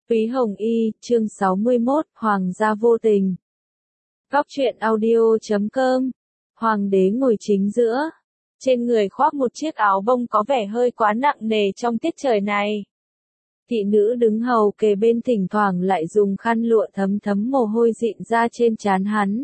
Túy Hồng Y, chương 61, Hoàng gia vô tình. Góc truyện audio.com. Hoàng đế ngồi chính giữa. Trên người khoác một chiếc áo bông có vẻ hơi quá nặng nề trong tiết trời này. Thị nữ đứng hầu kề bên thỉnh thoảng lại dùng khăn lụa thấm thấm mồ hôi dịn ra trên trán hắn.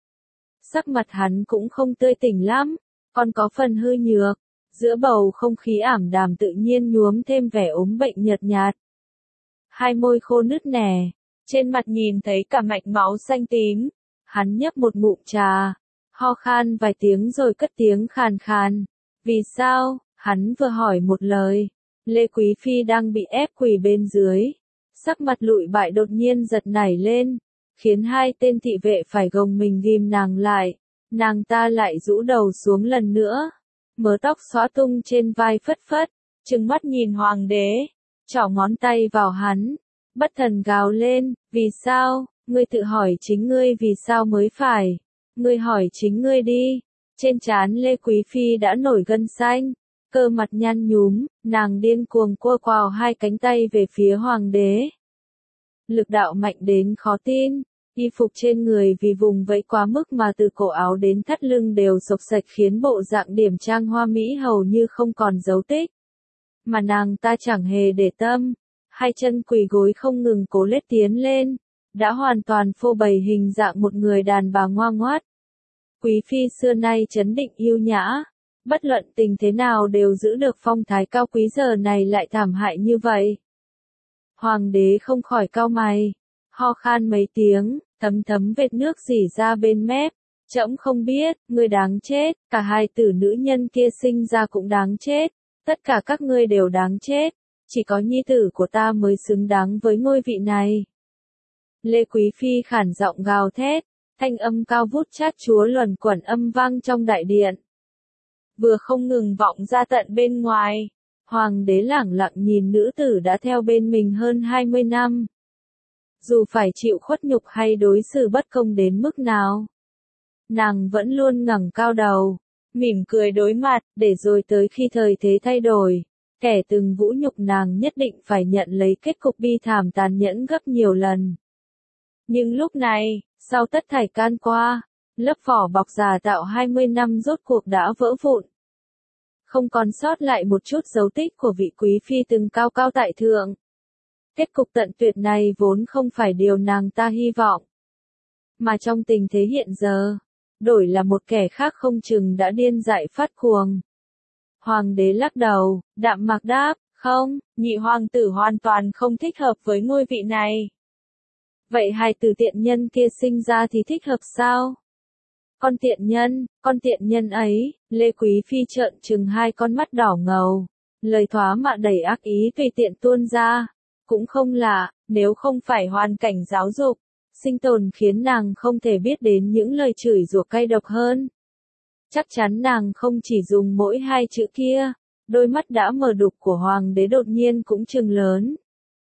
Sắc mặt hắn cũng không tươi tỉnh lắm, còn có phần hư nhược. Giữa bầu không khí ảm đạm tự nhiên nhuốm thêm vẻ ốm bệnh nhợt nhạt. Hai môi khô nứt nẻ, trên mặt nhìn thấy cả mạch máu xanh tím. Hắn nhấp một ngụm trà, ho khan vài tiếng rồi cất tiếng khàn khàn. Vì sao? Hắn vừa hỏi một lời. Lê Quý Phi đang bị ép quỳ bên dưới. Sắc mặt lụi bại đột nhiên giật nảy lên, khiến hai tên thị vệ phải gồng mình ghim nàng lại. Nàng ta lại rũ đầu xuống lần nữa. Mớ tóc xõa tung trên vai phất phất, trừng mắt nhìn hoàng đế, trỏ ngón tay vào hắn, bất thần gào lên, vì sao, ngươi tự hỏi chính ngươi vì sao mới phải, ngươi hỏi chính ngươi đi. Trên trán Lê Quý Phi đã nổi gân xanh, cơ mặt nhăn nhúm, nàng điên cuồng cua quào hai cánh tay về phía hoàng đế. Lực đạo mạnh đến khó tin. Y phục trên người vì vùng vẫy quá mức mà từ cổ áo đến thắt lưng đều xộc xạch khiến bộ dạng điểm trang hoa mỹ hầu như không còn dấu tích. Mà nàng ta chẳng hề để tâm, hai chân quỳ gối không ngừng cố lết tiến lên, đã hoàn toàn phô bày hình dạng một người đàn bà ngoa ngoát. Quý Phi xưa nay trấn định yêu nhã, bất luận tình thế nào đều giữ được phong thái cao quý, giờ này lại thảm hại như vậy. Hoàng đế không khỏi cau mày, ho khan mấy tiếng, thấm thấm vệt nước rỉ ra bên mép. Trẫm không biết, ngươi đáng chết, cả hai tử nữ nhân kia sinh ra cũng đáng chết, tất cả các ngươi đều đáng chết, chỉ có nhi tử của ta mới xứng đáng với ngôi vị này. Lê Quý Phi khản giọng gào thét, thanh âm cao vút chát chúa luẩn quẩn âm vang trong đại điện. Vừa không ngừng vọng ra tận bên ngoài, hoàng đế lẳng lặng nhìn nữ tử đã theo bên mình hơn 20 năm. Dù phải chịu khuất nhục hay đối xử bất công đến mức nào, nàng vẫn luôn ngẩng cao đầu, mỉm cười đối mặt, để rồi tới khi thời thế thay đổi, kẻ từng vũ nhục nàng nhất định phải nhận lấy kết cục bi thảm tàn nhẫn gấp nhiều lần. Nhưng lúc này, sau tất thảy can qua, lớp vỏ bọc giả tạo 20 năm rốt cuộc đã vỡ vụn. Không còn sót lại một chút dấu tích của vị quý phi từng cao cao tại thượng. Kết cục tận tuyệt này vốn không phải điều nàng ta hy vọng. Mà trong tình thế hiện giờ, đổi là một kẻ khác không chừng đã điên dại phát cuồng. Hoàng đế lắc đầu, đạm mạc đáp, không, nhị hoàng tử hoàn toàn không thích hợp với ngôi vị này. Vậy hài tử tiện nhân kia sinh ra thì thích hợp sao? Con tiện nhân ấy, Lê Quý Phi trợn trừng hai con mắt đỏ ngầu, lời thoá mạ đầy ác ý tùy tiện tuôn ra. Cũng không lạ, nếu không phải hoàn cảnh giáo dục, sinh tồn khiến nàng không thể biết đến những lời chửi rủa cay độc hơn. Chắc chắn nàng không chỉ dùng mỗi hai chữ kia, đôi mắt đã mờ đục của hoàng đế đột nhiên cũng trừng lớn.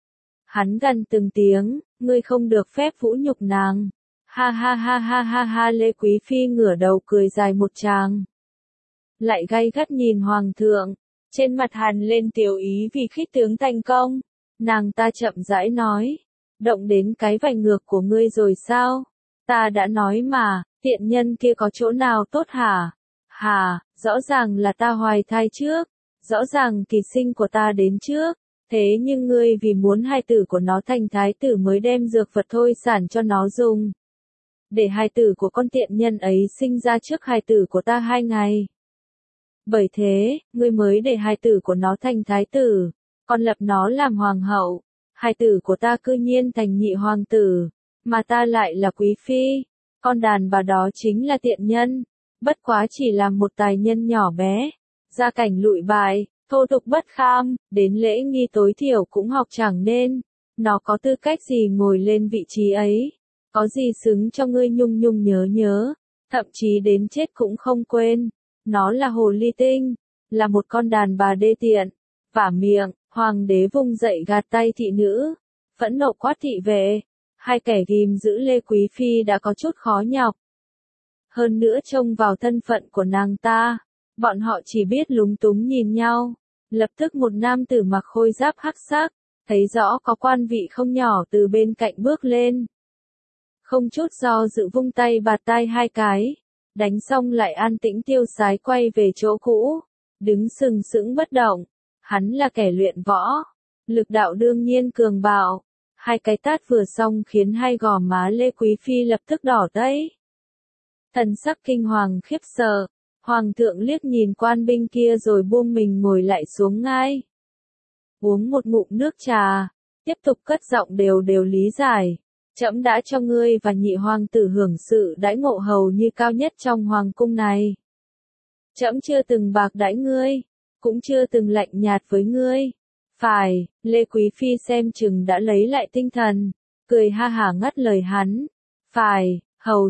Hắn gằn từng tiếng, ngươi không được phép vũ nhục nàng. Ha ha ha ha ha ha. Lê Quý Phi ngửa đầu cười dài một tràng. Lại gay gắt nhìn hoàng thượng, trên mặt hằn lên tiểu ý vì khích tướng thành công. Nàng ta chậm rãi nói, động đến cái vành ngược của ngươi rồi sao? Ta đã nói mà, tiện nhân kia có chỗ nào tốt hả? Hả, rõ ràng là ta hoài thai trước, rõ ràng kỳ sinh của ta đến trước, thế nhưng ngươi vì muốn hài tử của nó thành thái tử mới đem dược vật thôi sản cho nó dùng. Để hài tử của con tiện nhân ấy sinh ra trước hài tử của ta 2 ngày. Bởi thế, ngươi mới để hài tử của nó thành thái tử. Còn lập nó làm hoàng hậu, hài tử của ta cư nhiên thành nhị hoàng tử, mà ta lại là quý phi, con đàn bà đó chính là tiện nhân, bất quá chỉ là một tài nhân nhỏ bé, gia cảnh lụi bại, thô tục bất kham, đến lễ nghi tối thiểu cũng học chẳng nên, nó có tư cách gì ngồi lên vị trí ấy, có gì xứng cho ngươi nhung nhung nhớ nhớ, thậm chí đến chết cũng không quên, nó là hồ ly tinh, là một con đàn bà đê tiện. Vả miệng, hoàng đế vung dậy gạt tay thị nữ, phẫn nộ quát thị vệ, hai kẻ ghim giữ Lê Quý Phi đã có chút khó nhọc. Hơn nữa trông vào thân phận của nàng ta, bọn họ chỉ biết lúng túng nhìn nhau, lập tức một nam tử mặc khôi giáp hắc sắc, thấy rõ có quan vị không nhỏ từ bên cạnh bước lên. Không chút do dự vung tay bạt tai hai cái, đánh xong lại an tĩnh tiêu sái quay về chỗ cũ, đứng sừng sững bất động. Hắn là kẻ luyện võ, lực đạo đương nhiên cường bạo, hai cái tát vừa xong khiến hai gò má Lê Quý Phi lập tức đỏ tấy. Thần sắc kinh hoàng khiếp sợ, hoàng thượng liếc nhìn quan binh kia rồi buông mình ngồi lại xuống ngai. Uống một ngụm nước trà, tiếp tục cất giọng đều đều lý giải. Trẫm đã cho ngươi và nhị hoàng tử hưởng sự đãi ngộ hầu như cao nhất trong hoàng cung này. Trẫm chưa từng bạc đãi ngươi, cũng chưa từng lạnh nhạt với ngươi. Phải, Lê Quý Phi xem chừng đã lấy lại tinh thần, cười ha hả ngắt lời hắn. Phải,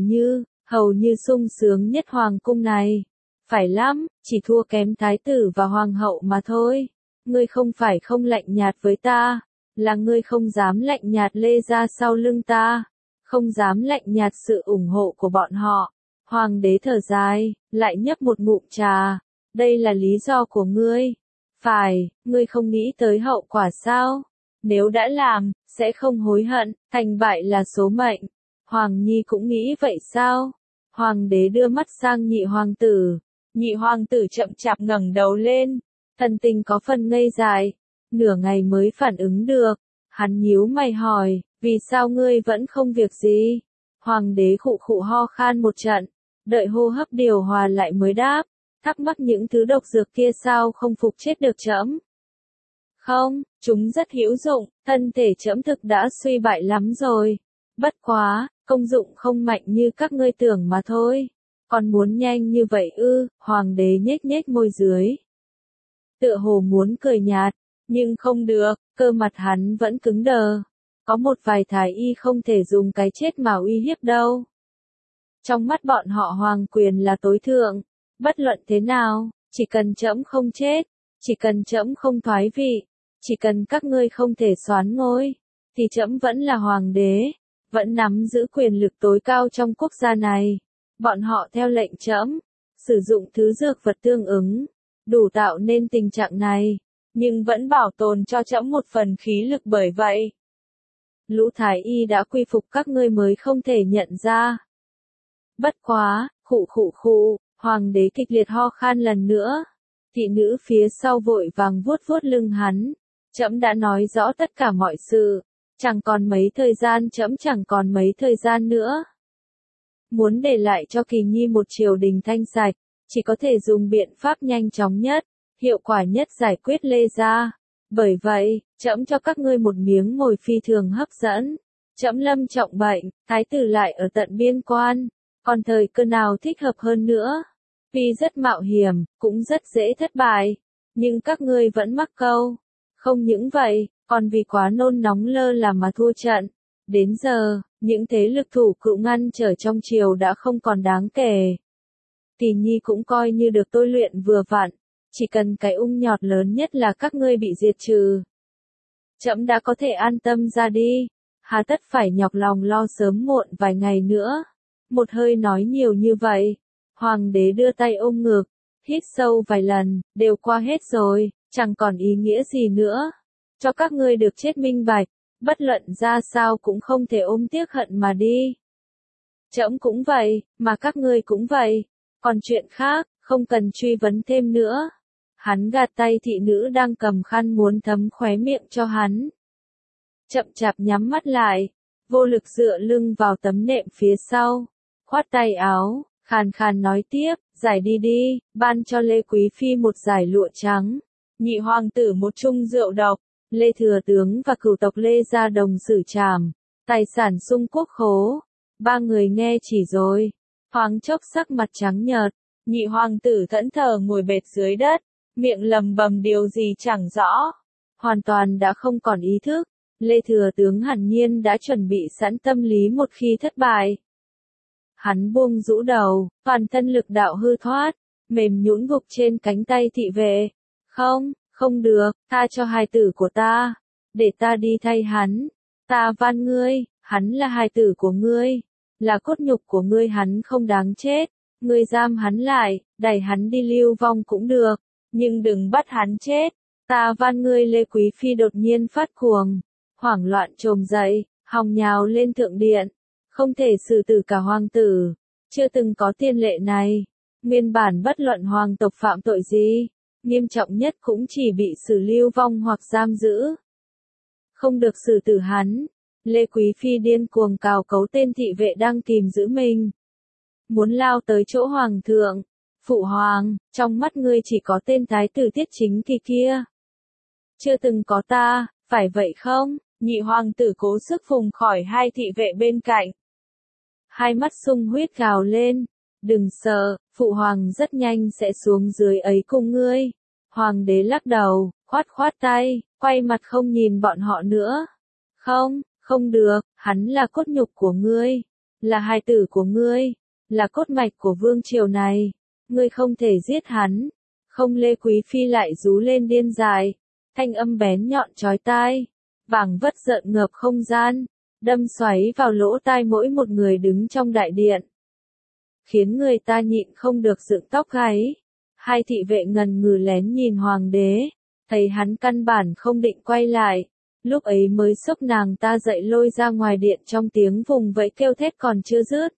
hầu như sung sướng nhất hoàng cung này. Phải lắm, chỉ thua kém thái tử và hoàng hậu mà thôi. Ngươi không phải không lạnh nhạt với ta, là ngươi không dám lạnh nhạt lê ra sau lưng ta, không dám lạnh nhạt sự ủng hộ của bọn họ. Hoàng đế thở dài, lại nhấp một ngụm trà. Đây là lý do của ngươi. Phải, ngươi không nghĩ tới hậu quả sao? Nếu đã làm, sẽ không hối hận, thành bại là số mệnh. Hoàng Nhi cũng nghĩ vậy sao? Hoàng đế đưa mắt sang nhị hoàng tử. Nhị hoàng tử chậm chạp ngẩng đầu lên, thần tình có phần ngây dại, nửa ngày mới phản ứng được. Hắn nhíu mày hỏi, vì sao ngươi vẫn không việc gì? Hoàng đế khụ khụ ho khan một trận, đợi hô hấp điều hòa lại mới đáp, thắc mắc những thứ độc dược kia sao không phục chết được trẫm? Không, chúng rất hữu dụng, thân thể trẫm thực đã suy bại lắm rồi. Bất quá, công dụng không mạnh như các ngươi tưởng mà thôi. Còn muốn nhanh như vậy ư? Hoàng đế nhếch nhếch môi dưới. Tựa hồ muốn cười nhạt, nhưng không được, cơ mặt hắn vẫn cứng đờ. Có một vài thái y không thể dùng cái chết mà uy hiếp đâu. Trong mắt bọn họ hoàng quyền là tối thượng, bất luận thế nào, chỉ cần trẫm không chết, chỉ cần trẫm không thoái vị, chỉ cần các ngươi không thể soán ngôi, thì trẫm vẫn là hoàng đế, vẫn nắm giữ quyền lực tối cao trong quốc gia này. Bọn họ theo lệnh trẫm, sử dụng thứ dược vật tương ứng, đủ tạo nên tình trạng này, nhưng vẫn bảo tồn cho trẫm một phần khí lực bởi vậy. Lũ thái y đã quy phục các ngươi mới không thể nhận ra. Bất quá, khụ, hoàng đế kịch liệt ho khan lần nữa. Thị nữ phía sau vội vàng vuốt vuốt lưng hắn. Trẫm đã nói rõ tất cả mọi sự, chẳng còn mấy thời gian, trẫm chẳng còn mấy thời gian nữa. Muốn để lại cho Kỳ Nhi một triều đình thanh sạch, chỉ có thể dùng biện pháp nhanh chóng nhất, hiệu quả nhất giải quyết Lê gia. Bởi vậy, trẫm cho các ngươi một miếng mồi phi thường hấp dẫn. Trẫm lâm trọng bệnh, thái tử lại ở tận biên quan, còn thời cơ nào thích hợp hơn nữa. Tuy rất mạo hiểm, cũng rất dễ thất bại, nhưng các ngươi vẫn mắc câu. Không những vậy, còn vì quá nôn nóng lơ là mà thua trận. Đến giờ, những thế lực thủ cựu ngăn trở trong triều đã không còn đáng kể. Kỳ Nhi cũng coi như được tôi luyện vừa vặn, chỉ cần cái ung nhọt lớn nhất là các ngươi bị diệt trừ. Trẫm đã có thể an tâm ra đi, hà tất phải nhọc lòng lo sớm muộn vài ngày nữa. Một hơi nói nhiều như vậy, hoàng đế đưa tay ôm ngực, hít sâu vài lần, đều qua hết rồi, chẳng còn ý nghĩa gì nữa. Cho các ngươi được chết minh bạch, bất luận ra sao cũng không thể ôm tiếc hận mà đi. Trẫm cũng vậy, mà các ngươi cũng vậy, còn chuyện khác, không cần truy vấn thêm nữa. Hắn gạt tay thị nữ đang cầm khăn muốn thấm khóe miệng cho hắn. Chậm chạp nhắm mắt lại, vô lực dựa lưng vào tấm nệm phía sau, khoát tay áo, khàn khàn nói tiếp, giải đi, ban cho Lê Quý Phi một giải lụa trắng, nhị hoàng tử một chung rượu độc, Lê Thừa Tướng và cửu tộc Lê gia đồng xử trảm, tài sản sung quốc khố. Ba người nghe chỉ rồi, thoáng chốc sắc mặt trắng nhợt, nhị hoàng tử thẫn thờ ngồi bệt dưới đất, miệng lầm bầm điều gì chẳng rõ, hoàn toàn đã không còn ý thức. Lê Thừa Tướng hẳn nhiên đã chuẩn bị sẵn tâm lý một khi thất bại. Hắn buông rũ đầu, toàn thân lực đạo hư thoát, mềm nhũn gục trên cánh tay thị vệ. Không được, tha cho hài tử của ta, để ta đi thay hắn. Ta van ngươi, hắn là hài tử của ngươi, là cốt nhục của ngươi, hắn không đáng chết. Ngươi giam hắn lại, đẩy hắn đi lưu vong cũng được, nhưng đừng bắt hắn chết. Ta van ngươi. Lê Quý Phi đột nhiên phát cuồng, hoảng loạn trồm dậy, hòng nhào lên thượng điện. Không thể xử tử cả hoàng tử, chưa từng có tiên lệ này. Nguyên bản bất luận hoàng tộc phạm tội gì, nghiêm trọng nhất cũng chỉ bị xử lưu vong hoặc giam giữ. Không được xử tử hắn. Lê Quý Phi điên cuồng cào cấu tên thị vệ đang kìm giữ mình. Muốn lao tới chỗ hoàng thượng. Phụ hoàng, trong mắt ngươi chỉ có tên thái tử Tiết Chính Kỳ kia. Chưa từng có ta, phải vậy không? Nhị hoàng tử cố sức phùng khỏi hai thị vệ bên cạnh. Hai mắt sung huyết gào lên. Đừng sợ, phụ hoàng rất nhanh sẽ xuống dưới ấy cùng ngươi. Hoàng đế lắc đầu, khoát khoát tay, quay mặt không nhìn bọn họ nữa. Không, không được, hắn là cốt nhục của ngươi, là hài tử của ngươi, là cốt mạch của vương triều này. Ngươi không thể giết hắn. Không. Lê Quý Phi lại rú lên điên dại, thanh âm bén nhọn chói tai, vàng vất rợn ngợp không gian, đâm xoáy vào lỗ tai mỗi một người đứng trong đại điện. Khiến người ta nhịn không được dựng tóc gáy. Hai thị vệ ngần ngừ lén nhìn hoàng đế, thấy hắn căn bản không định quay lại. Lúc ấy mới xốc nàng ta dậy lôi ra ngoài điện trong tiếng vùng vẫy kêu thét còn chưa dứt.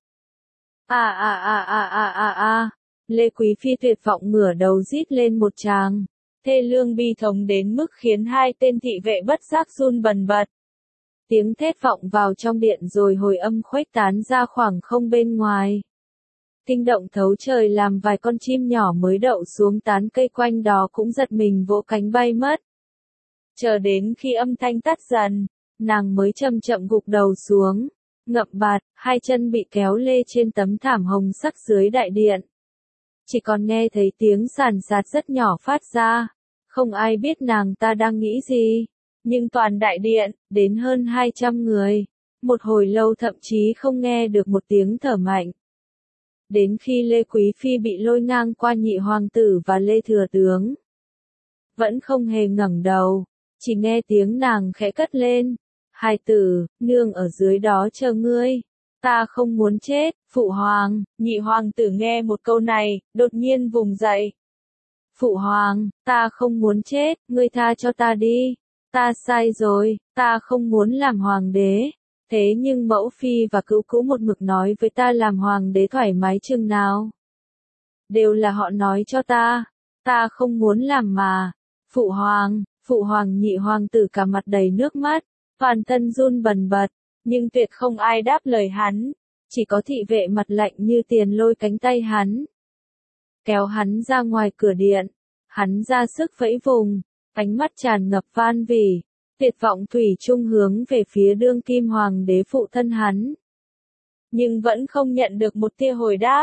Lê Quý Phi tuyệt vọng ngửa đầu rít lên một tràng, thê lương bi thống đến mức khiến hai tên thị vệ bất giác run bần bật. Tiếng thét vọng vào trong điện rồi hồi âm khuếch tán ra khoảng không bên ngoài. Kinh động thấu trời làm vài con chim nhỏ mới đậu xuống tán cây quanh đó cũng giật mình vỗ cánh bay mất. Chờ đến khi âm thanh tắt dần, nàng mới chậm chậm gục đầu xuống, ngậm bạt, hai chân bị kéo lê trên tấm thảm hồng sắc dưới đại điện. Chỉ còn nghe thấy tiếng sàn sạt rất nhỏ phát ra, không ai biết nàng ta đang nghĩ gì, nhưng toàn đại điện, đến hơn 200 người, một hồi lâu thậm chí không nghe được một tiếng thở mạnh. Đến khi Lê Quý Phi bị lôi ngang qua nhị hoàng tử và Lê Thừa Tướng, vẫn không hề ngẩng đầu, chỉ nghe tiếng nàng khẽ cất lên, hài tử, nương ở dưới đó chờ ngươi. Ta không muốn chết. Phụ hoàng. Nhị hoàng tử nghe một câu này, đột nhiên vùng dậy. Phụ hoàng, ta không muốn chết, ngươi tha cho ta đi. Ta sai rồi, ta không muốn làm hoàng đế. Thế nhưng mẫu phi và cữu cữu một mực nói với ta làm hoàng đế thoải mái chừng nào. Đều là họ nói cho ta. Ta không muốn làm mà. Phụ hoàng. Nhị hoàng tử cả mặt đầy nước mắt, toàn thân run bần bật, nhưng tuyệt không ai đáp lời hắn. Chỉ có thị vệ mặt lạnh như tiền lôi cánh tay hắn, kéo hắn ra ngoài cửa điện. Hắn ra sức vẫy vùng, ánh mắt tràn ngập van vỉ, tuyệt vọng thủy chung hướng về phía đương kim hoàng đế phụ thân hắn. Nhưng vẫn không nhận được một tia hồi đáp.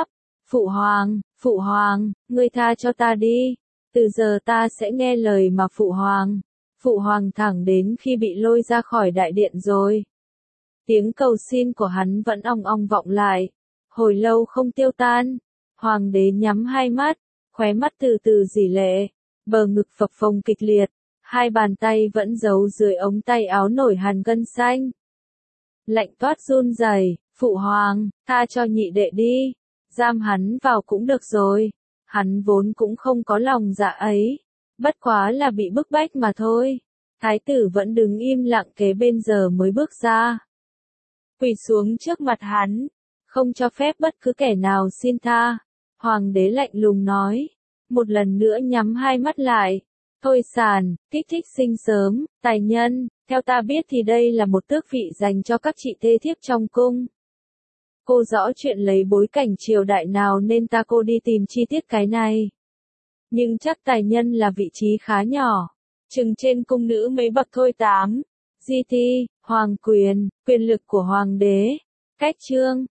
Phụ hoàng, ngươi tha cho ta đi. Từ giờ ta sẽ nghe lời mà phụ hoàng thẳng đến khi bị lôi ra khỏi đại điện rồi. Tiếng cầu xin của hắn vẫn ong ong vọng lại, hồi lâu không tiêu tan. Hoàng đế nhắm hai mắt, khóe mắt từ từ rỉ lệ, bờ ngực phập phồng kịch liệt, hai bàn tay vẫn giấu dưới ống tay áo nổi hằn gân xanh. Lạnh toát run rẩy. Phụ hoàng, tha cho nhị đệ đi, giam hắn vào cũng được rồi. Hắn vốn cũng không có lòng dạ ấy, bất quá là bị bức bách mà thôi. Thái tử vẫn đứng im lặng kế bên giờ mới bước ra, quỳ xuống trước mặt hắn, không cho phép bất cứ kẻ nào xin tha. Hoàng đế lạnh lùng nói, một lần nữa nhắm hai mắt lại. Thôi sàn, kích thích sinh sớm, tài nhân, theo ta biết thì đây là một tước vị dành cho các chị thê thiếp trong cung. Cô rõ chuyện lấy bối cảnh triều đại nào nên ta cô đi tìm chi tiết cái này. Nhưng chắc tài nhân là vị trí khá nhỏ, chừng trên cung nữ mấy bậc thôi. 8. GT, hoàng quyền, quyền lực của hoàng đế. Cách chương